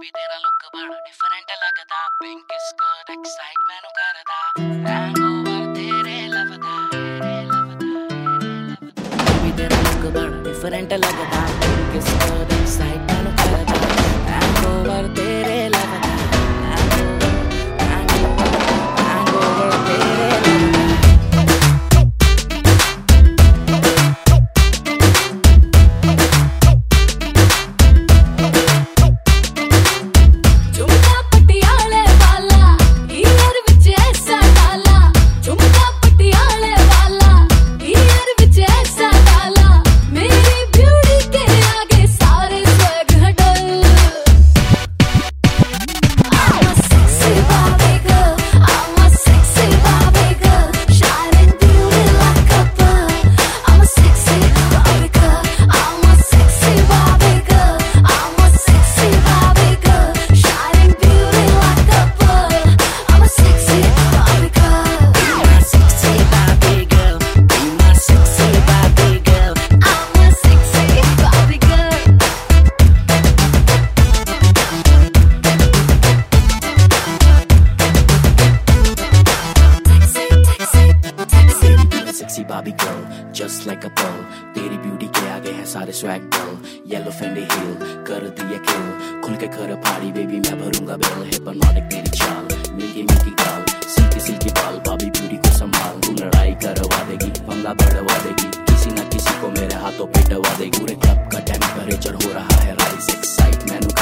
Baby तेरा look बड़ा different लगदा पिंक स्कर्ट एक्साइट मैनू करदा हैंगओवर तेरे लवदा बेबी तेरा लुक बड़ा डिफरेंट लगदा पिंक स्कर्ट एक्साइट मैनू करदा हैंगओवर तेरे लवदा Sexy Barbie girl, just like a pearl. तेरी ब्यूटी के आगे है सारे swag girl. Yellow Fendi heel, कर दिया kill. खुल के कर पारी baby मैं भरूंगा bill. Hypnotic तेरी चाल, मिल्की मिल्की गाल, silky silky बाल, Barbie beauty को संभाल. तू लड़ाई करवा देगी, पंगा बढ़वा देगी. किसी न किसी को मेरे हाथों पे डवा देगी. पूरे क्लब का टेम्परेचर हो रहा है rise, excite मैनू